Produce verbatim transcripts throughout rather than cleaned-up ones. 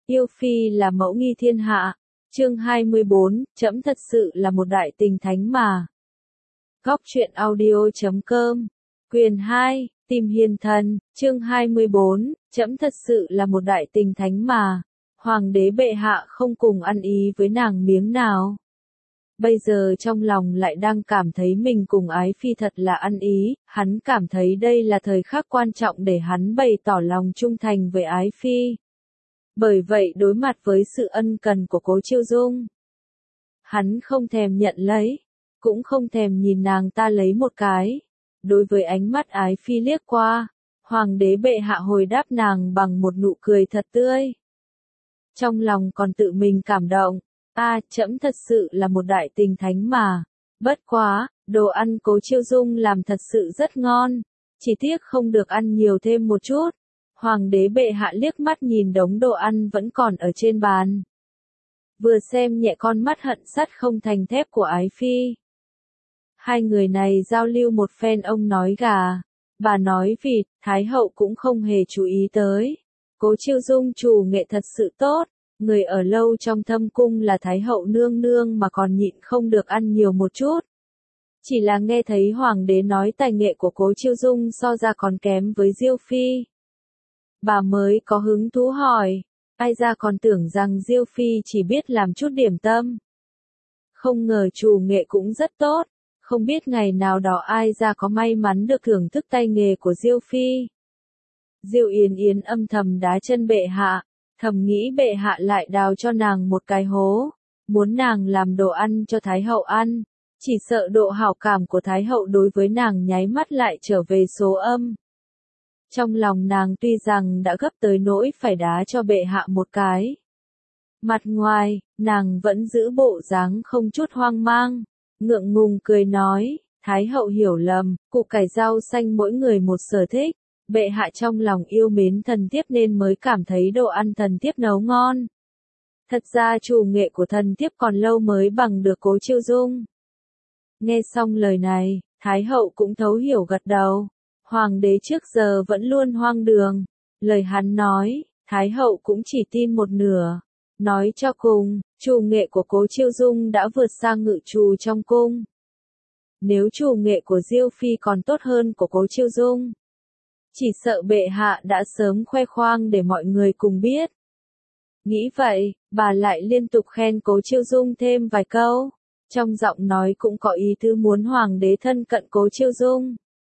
Yêu phi là mẫu nghi thiên hạ. Chương hai mươi bốn, trẫm thật sự là một đại tình thánh mà. Góc truyện audio chấm com. Quyền hai, tìm hiền thần. Chương hai mươi bốn, trẫm thật sự là một đại tình thánh mà. Hoàng đế bệ hạ không cùng ăn ý với nàng miếng nào. Bây giờ trong lòng lại đang cảm thấy mình cùng ái phi thật là ăn ý, hắn cảm thấy đây là thời khắc quan trọng để hắn bày tỏ lòng trung thành với ái phi. Bởi vậy đối mặt với sự ân cần của Cố Chiêu Dung, hắn không thèm nhận lấy, cũng không thèm nhìn nàng ta lấy một cái. Đối với ánh mắt ái phi liếc qua, hoàng đế bệ hạ hồi đáp nàng bằng một nụ cười thật tươi. Trong lòng còn tự mình cảm động, a, trẫm thật sự là một đại tình thánh mà. Bất quá, đồ ăn Cố Chiêu Dung làm thật sự rất ngon, chỉ tiếc không được ăn nhiều thêm một chút. Hoàng đế bệ hạ liếc mắt nhìn đống đồ ăn vẫn còn ở trên bàn. Vừa xem nhẹ con mắt hận sắt không thành thép của ái phi. Hai người này giao lưu một phen, ông nói gà, bà nói vịt, Thái hậu cũng không hề chú ý tới. Cố Chiêu Dung chủ nghệ thật sự tốt, người ở lâu trong thâm cung là Thái hậu nương nương mà còn nhịn không được ăn nhiều một chút. Chỉ là nghe thấy hoàng đế nói tài nghệ của Cố Chiêu Dung so ra còn kém với Diêu phi. Bà mới có hứng thú hỏi, ai ra còn tưởng rằng Diêu phi chỉ biết làm chút điểm tâm. Không ngờ chủ nghệ cũng rất tốt, không biết ngày nào đó ai ra có may mắn được thưởng thức tay nghề của Diêu phi. Diêu Yến Yến âm thầm đá chân bệ hạ, thầm nghĩ bệ hạ lại đào cho nàng một cái hố, muốn nàng làm đồ ăn cho Thái hậu ăn, chỉ sợ độ hảo cảm của Thái hậu đối với nàng nháy mắt lại trở về số âm. Trong lòng nàng tuy rằng đã gấp tới nỗi phải đá cho bệ hạ một cái. Mặt ngoài, nàng vẫn giữ bộ dáng không chút hoang mang, ngượng ngùng cười nói, Thái hậu hiểu lầm, củ cải rau xanh mỗi người một sở thích, bệ hạ trong lòng yêu mến thần thiếp nên mới cảm thấy đồ ăn thần thiếp nấu ngon. Thật ra chủ nghệ của thần thiếp còn lâu mới bằng được Cố Chiêu Dung. Nghe xong lời này, Thái hậu cũng thấu hiểu gật đầu. Hoàng đế trước giờ vẫn luôn hoang đường, lời hắn nói, Thái hậu cũng chỉ tin một nửa. Nói cho cùng, chủ nghệ của Cố Chiêu Dung đã vượt sang ngự trù trong cung. Nếu chủ nghệ của Diêu phi còn tốt hơn của Cố Chiêu Dung, chỉ sợ bệ hạ đã sớm khoe khoang để mọi người cùng biết. Nghĩ vậy, bà lại liên tục khen Cố Chiêu Dung thêm vài câu, trong giọng nói cũng có ý tứ muốn hoàng đế thân cận Cố Chiêu Dung.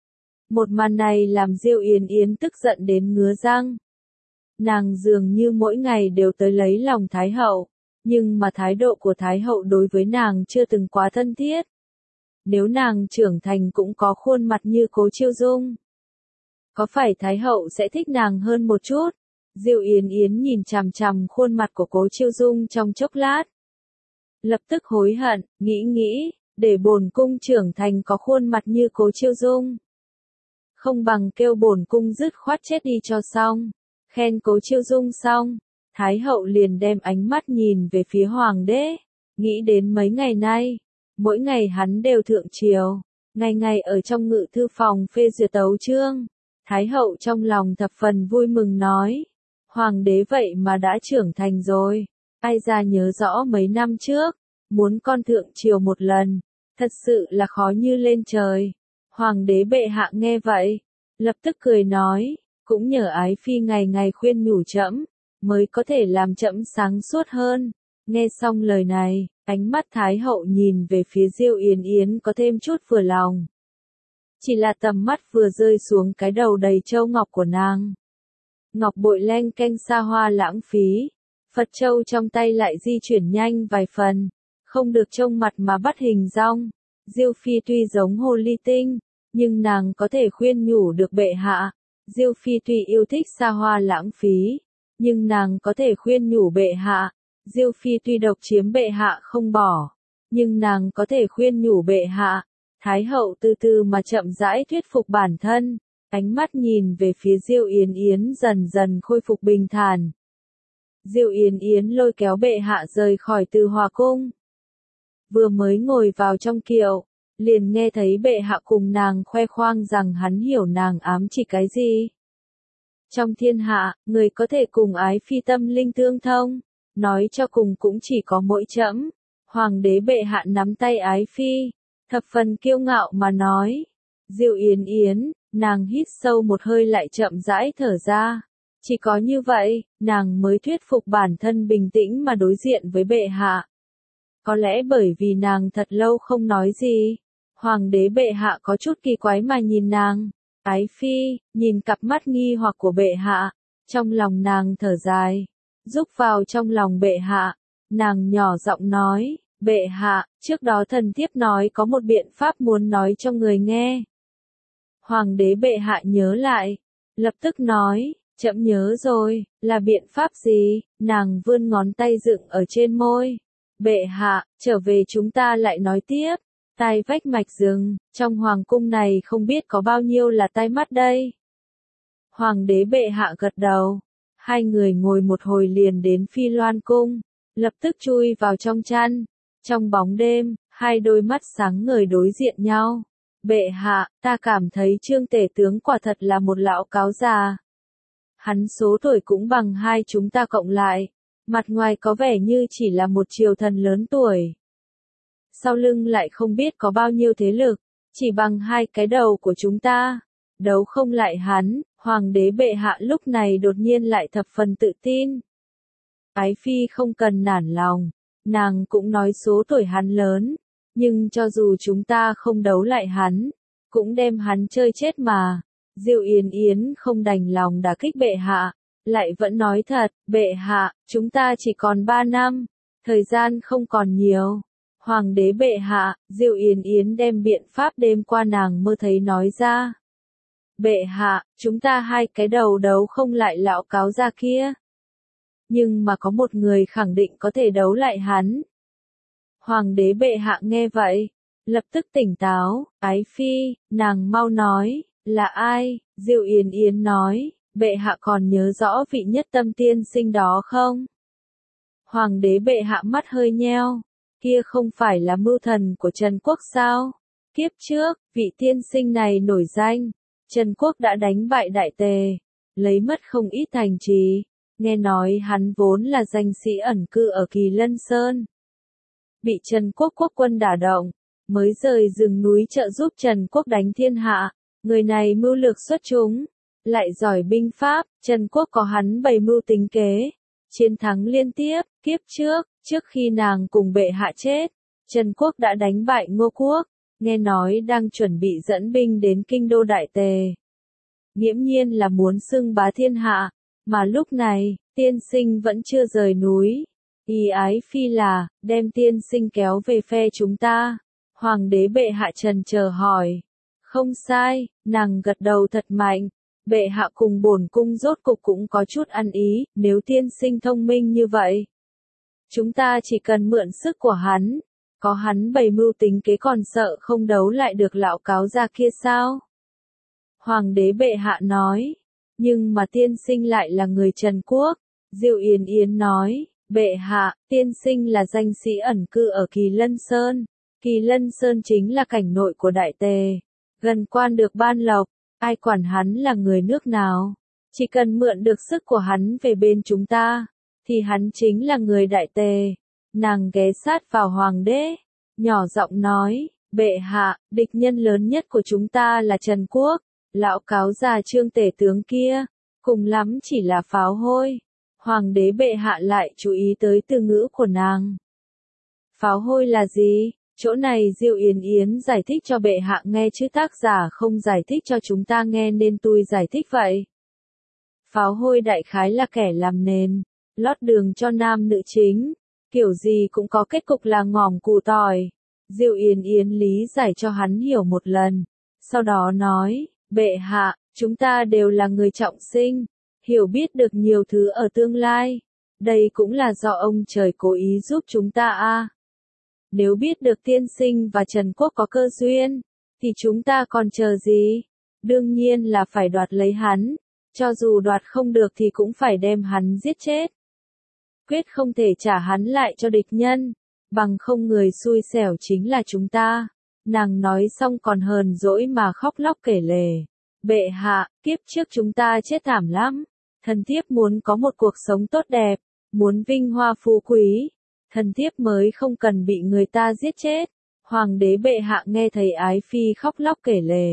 Một màn này làm Diêu Yến Yến tức giận đến ngứa răng. Nàng dường như mỗi ngày đều tới lấy lòng Thái hậu, nhưng mà thái độ của Thái hậu đối với nàng chưa từng quá thân thiết. Nếu nàng trưởng thành cũng có khuôn mặt như Cố Chiêu Dung, có phải Thái hậu sẽ thích nàng hơn một chút? Diêu Yến Yến nhìn chằm chằm khuôn mặt của Cố Chiêu Dung trong chốc lát. Lập tức hối hận, nghĩ nghĩ, để bổn cung trưởng thành có khuôn mặt như Cố Chiêu Dung. Không bằng kêu bổn cung dứt khoát chết đi cho xong. Khen Cố Chiêu Dung xong, Thái hậu liền đem ánh mắt nhìn về phía hoàng đế, nghĩ đến mấy ngày nay, mỗi ngày hắn đều thượng triều, ngày ngày ở trong ngự thư phòng phê duyệt tấu chương. Thái hậu trong lòng thập phần vui mừng nói, hoàng đế vậy mà đã trưởng thành rồi, ai ra nhớ rõ mấy năm trước, muốn con thượng triều một lần, thật sự là khó như lên trời. Hoàng đế bệ hạ nghe vậy, lập tức cười nói, cũng nhờ ái phi ngày ngày khuyên nhủ trẫm, mới có thể làm trẫm sáng suốt hơn. Nghe xong lời này, ánh mắt Thái hậu nhìn về phía Diêu Yến Yến có thêm chút vừa lòng. Chỉ là tầm mắt vừa rơi xuống cái đầu đầy châu ngọc của nàng. Ngọc bội leng keng xa hoa lãng phí, Phật châu trong tay lại di chuyển nhanh vài phần, không được trông mặt mà bắt hình dong. Diêu phi tuy giống hồ ly tinh, nhưng nàng có thể khuyên nhủ được bệ hạ. Diêu phi tuy yêu thích xa hoa lãng phí, nhưng nàng có thể khuyên nhủ bệ hạ. Diêu phi tuy độc chiếm bệ hạ không bỏ, nhưng nàng có thể khuyên nhủ bệ hạ. Thái hậu từ từ mà chậm rãi thuyết phục bản thân, ánh mắt nhìn về phía Diêu Yến Yến dần dần khôi phục bình thản. Diêu Yến Yến lôi kéo bệ hạ rời khỏi Từ Hòa cung. Vừa mới ngồi vào trong kiệu, liền nghe thấy bệ hạ cùng nàng khoe khoang rằng hắn hiểu nàng ám chỉ cái gì. Trong thiên hạ, người có thể cùng ái phi tâm linh tương thông, nói cho cùng cũng chỉ có mỗi trẫm. Hoàng đế bệ hạ nắm tay ái phi, thập phần kiêu ngạo mà nói. Diệu Yến Yến, nàng hít sâu một hơi lại chậm rãi thở ra. Chỉ có như vậy, nàng mới thuyết phục bản thân bình tĩnh mà đối diện với bệ hạ. Có lẽ bởi vì nàng thật lâu không nói gì, hoàng đế bệ hạ có chút kỳ quái mà nhìn nàng. Ái phi, nhìn cặp mắt nghi hoặc của bệ hạ, trong lòng nàng thở dài, rúc vào trong lòng bệ hạ, nàng nhỏ giọng nói, bệ hạ, trước đó thần thiếp nói có một biện pháp muốn nói cho người nghe. Hoàng đế bệ hạ nhớ lại, lập tức nói, trẫm nhớ rồi, là biện pháp gì? Nàng vươn ngón tay dựng ở trên môi. Bệ hạ, trở về chúng ta lại nói tiếp. Tai vách mạch rừng, trong hoàng cung này không biết có bao nhiêu là tai mắt đây. Hoàng đế bệ hạ gật đầu. Hai người ngồi một hồi liền đến Phi Loan cung, lập tức chui vào trong chăn. Trong bóng đêm, hai đôi mắt sáng ngời đối diện nhau. Bệ hạ, ta cảm thấy Trương Tể tướng quả thật là một lão cáo già. Hắn số tuổi cũng bằng hai chúng ta cộng lại, mặt ngoài có vẻ như chỉ là một triều thần lớn tuổi. Sau lưng lại không biết có bao nhiêu thế lực, chỉ bằng hai cái đầu của chúng ta. Đấu không lại hắn, hoàng đế bệ hạ lúc này đột nhiên lại thập phần tự tin. Ái phi không cần nản lòng, nàng cũng nói số tuổi hắn lớn, nhưng cho dù chúng ta không đấu lại hắn, cũng đem hắn chơi chết mà. Diệu Yến Yến không đành lòng đả kích bệ hạ, lại vẫn nói thật, bệ hạ, chúng ta chỉ còn ba năm, thời gian không còn nhiều. Hoàng đế bệ hạ, Diệu Yến Yến đem biện pháp đêm qua nàng mơ thấy nói ra. Bệ hạ, chúng ta hai cái đầu đấu không lại lão cáo già kia. Nhưng mà có một người khẳng định có thể đấu lại hắn. Hoàng đế bệ hạ nghe vậy, lập tức tỉnh táo, ái phi, nàng mau nói, là ai? Diệu Yến Yến nói, bệ hạ còn nhớ rõ vị nhất tâm tiên sinh đó không? Hoàng đế bệ hạ mắt hơi nheo, kia không phải là mưu thần của Trần Quốc sao? Kiếp trước, vị tiên sinh này nổi danh, Trần Quốc đã đánh bại Đại Tề, lấy mất không ít thành trì, nghe nói hắn vốn là danh sĩ ẩn cư ở Kỳ Lân Sơn. Bị Trần Quốc quốc quân đả động, mới rời rừng núi trợ giúp Trần Quốc đánh thiên hạ, người này mưu lược xuất chúng, lại giỏi binh pháp, Trần Quốc có hắn bày mưu tính kế, chiến thắng liên tiếp. Kiếp trước, trước khi nàng cùng bệ hạ chết, Trần Quốc đã đánh bại Ngô Quốc, nghe nói đang chuẩn bị dẫn binh đến kinh đô Đại Tề. Nghiễm nhiên là muốn xưng bá thiên hạ, mà lúc này, tiên sinh vẫn chưa rời núi. Ý ái phi là, đem tiên sinh kéo về phe chúng ta. Hoàng đế bệ hạ trần chờ hỏi. Không sai, nàng gật đầu thật mạnh. Bệ hạ cùng bổn cung rốt cục cũng có chút ăn ý, nếu tiên sinh thông minh như vậy. Chúng ta chỉ cần mượn sức của hắn. Có hắn bày mưu tính kế còn sợ không đấu lại được lão cáo già kia sao? Hoàng đế bệ hạ nói. Nhưng mà tiên sinh lại là người Trần Quốc. Diệu Yến Yến nói. Bệ hạ, tiên sinh là danh sĩ ẩn cư ở Kỳ Lân Sơn. Kỳ Lân Sơn chính là cảnh nội của Đại Tề. Gần quan được ban lộc, ai quản hắn là người nước nào. Chỉ cần mượn được sức của hắn về bên chúng ta, thì hắn chính là người Đại Tề. Nàng ghé sát vào hoàng đế, nhỏ giọng nói, bệ hạ, địch nhân lớn nhất của chúng ta là Trần Quốc. Lão cáo già Trương Tể tướng kia, cùng lắm chỉ là pháo hôi. Hoàng đế bệ hạ lại chú ý tới từ ngữ của nàng. Pháo hôi là gì? Chỗ này Diệu Yến Yến giải thích cho bệ hạ nghe chứ tác giả không giải thích cho chúng ta nghe nên tôi giải thích vậy. Pháo hôi đại khái là kẻ làm nền, lót đường cho nam nữ chính, kiểu gì cũng có kết cục là ngòm củ tỏi. Diệu Yến Yến lý giải cho hắn hiểu một lần, sau đó nói, bệ hạ, chúng ta đều là người trọng sinh, hiểu biết được nhiều thứ ở tương lai. Đây cũng là do ông trời cố ý giúp chúng ta a. Nếu biết được tiên sinh và Trần Quốc có cơ duyên, thì chúng ta còn chờ gì? Đương nhiên là phải đoạt lấy hắn, cho dù đoạt không được thì cũng phải đem hắn giết chết. Quyết không thể trả hắn lại cho địch nhân, bằng không người xui xẻo chính là chúng ta. Nàng nói xong còn hờn dỗi mà khóc lóc kể lể. Bệ hạ, kiếp trước chúng ta chết thảm lắm. Thần thiếp muốn có một cuộc sống tốt đẹp, muốn vinh hoa phú quý. Thần thiếp mới không cần bị người ta giết chết. Hoàng đế bệ hạ nghe thấy Ái Phi khóc lóc kể lể.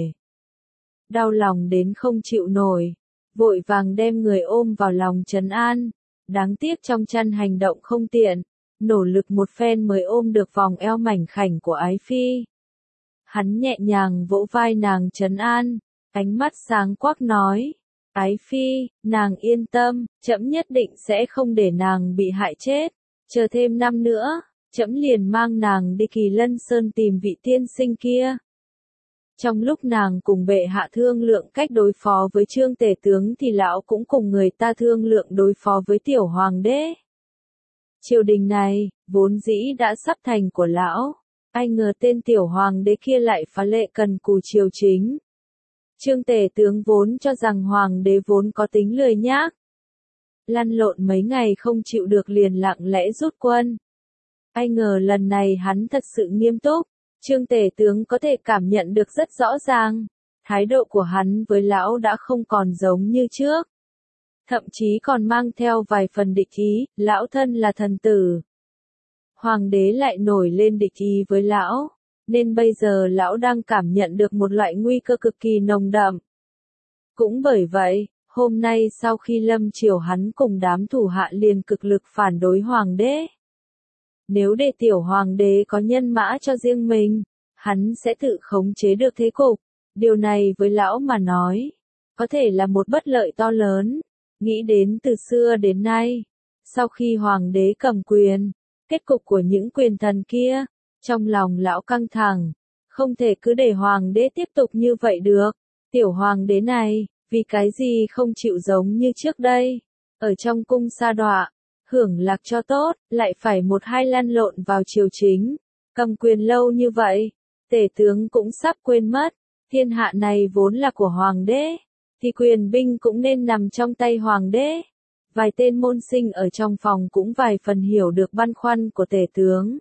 Đau lòng đến không chịu nổi, vội vàng đem người ôm vào lòng trấn an. Đáng tiếc trong chăn hành động không tiện, nỗ lực một phen mới ôm được vòng eo mảnh khảnh của Ái Phi. Hắn nhẹ nhàng vỗ vai nàng trấn an, ánh mắt sáng quắc nói, Ái Phi, nàng yên tâm, trẫm nhất định sẽ không để nàng bị hại chết, chờ thêm năm nữa, trẫm liền mang nàng đi Kỳ Lân Sơn tìm vị tiên sinh kia. Trong lúc nàng cùng bệ hạ thương lượng cách đối phó với Trương Tể tướng thì lão cũng cùng người ta thương lượng đối phó với tiểu hoàng đế. Triều đình này, vốn dĩ đã sắp thành của lão, ai ngờ tên tiểu hoàng đế kia lại phá lệ cần cù triều chính. Trương Tể tướng vốn cho rằng hoàng đế vốn có tính lười nhác. Lăn lộn mấy ngày không chịu được liền lặng lẽ rút quân. Ai ngờ lần này hắn thật sự nghiêm túc. Trương Tể tướng có thể cảm nhận được rất rõ ràng, thái độ của hắn với lão đã không còn giống như trước. Thậm chí còn mang theo vài phần địch ý, lão thân là thần tử. Hoàng đế lại nổi lên địch ý với lão, nên bây giờ lão đang cảm nhận được một loại nguy cơ cực kỳ nồng đậm. Cũng bởi vậy, hôm nay sau khi lâm triều hắn cùng đám thủ hạ liền cực lực phản đối hoàng đế. Nếu để tiểu hoàng đế có nhân mã cho riêng mình, hắn sẽ tự khống chế được thế cục. Điều này với lão mà nói, có thể là một bất lợi to lớn. Nghĩ đến từ xưa đến nay, sau khi hoàng đế cầm quyền, kết cục của những quyền thần kia, trong lòng lão căng thẳng, không thể cứ để hoàng đế tiếp tục như vậy được. Tiểu hoàng đế này, vì cái gì không chịu giống như trước đây, ở trong cung sa đọa, hưởng lạc cho tốt, lại phải một hai lăn lộn vào triều chính, cầm quyền lâu như vậy, Tể tướng cũng sắp quên mất, thiên hạ này vốn là của hoàng đế, thì quyền binh cũng nên nằm trong tay hoàng đế. Vài tên môn sinh ở trong phòng cũng vài phần hiểu được băn khoăn của Tể tướng.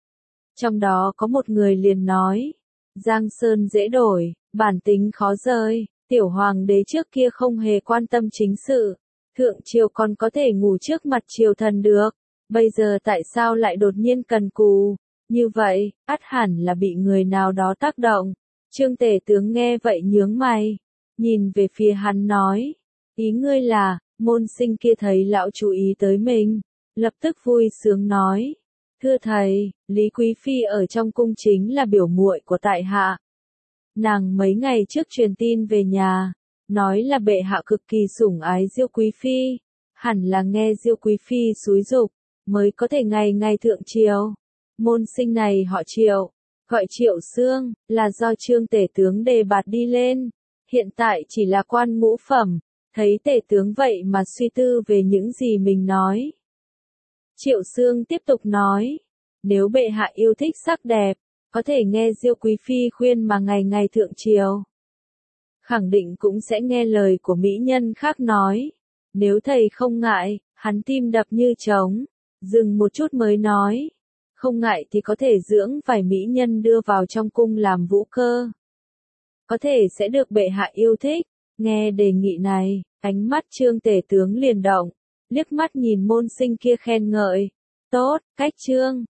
Trong đó có một người liền nói, Giang Sơn dễ đổi, bản tính khó rời, tiểu hoàng đế trước kia không hề quan tâm chính sự. Thượng triều còn có thể ngủ trước mặt triều thần được, bây giờ tại sao lại đột nhiên cần cù, như vậy, ắt hẳn là bị người nào đó tác động. Trương Tể tướng nghe vậy nhướng mày, nhìn về phía hắn nói, ý ngươi là, môn sinh kia thấy lão chú ý tới mình, lập tức vui sướng nói, thưa thầy, Lý Quý Phi ở trong cung chính là biểu muội của tại hạ. Nàng mấy ngày trước truyền tin về nhà, nói là bệ hạ cực kỳ sủng ái Diêu Quý Phi, hẳn là nghe Diêu Quý Phi xúi giục, mới có thể ngày ngày thượng triều. Môn sinh này họ Triệu, gọi Triệu Xương, là do Trương Tể tướng đề bạt đi lên, hiện tại chỉ là quan ngũ phẩm, thấy Tể tướng vậy mà suy tư về những gì mình nói. Triệu Xương tiếp tục nói, nếu bệ hạ yêu thích sắc đẹp, có thể nghe Diêu Quý Phi khuyên mà ngày ngày thượng triều. Khẳng định cũng sẽ nghe lời của mỹ nhân khác nói. Nếu thầy không ngại, hắn tim đập như trống, dừng một chút mới nói. Không ngại thì có thể dưỡng vài mỹ nhân đưa vào trong cung làm vũ cơ. Có thể sẽ được bệ hạ yêu thích. Nghe đề nghị này, ánh mắt Trương Tể tướng liền động, liếc mắt nhìn môn sinh kia khen ngợi. Tốt, cách Trương,